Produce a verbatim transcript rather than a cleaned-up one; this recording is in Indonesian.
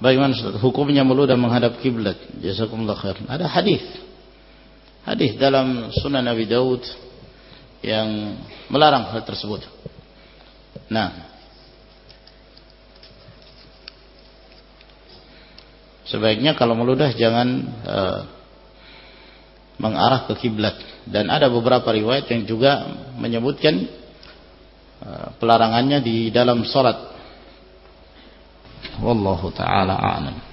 Bagaimana hukumnya meludah menghadap kiblat? Jazakumullah khair. Ada hadis. Hadis dalam Sunan Abi Daud yang melarang hal tersebut. Nah, sebaiknya kalau meludah jangan uh, mengarah ke kiblat. Dan ada beberapa riwayat yang juga menyebutkan uh, pelarangannya di dalam salat. Wallahu ta'ala a'lam.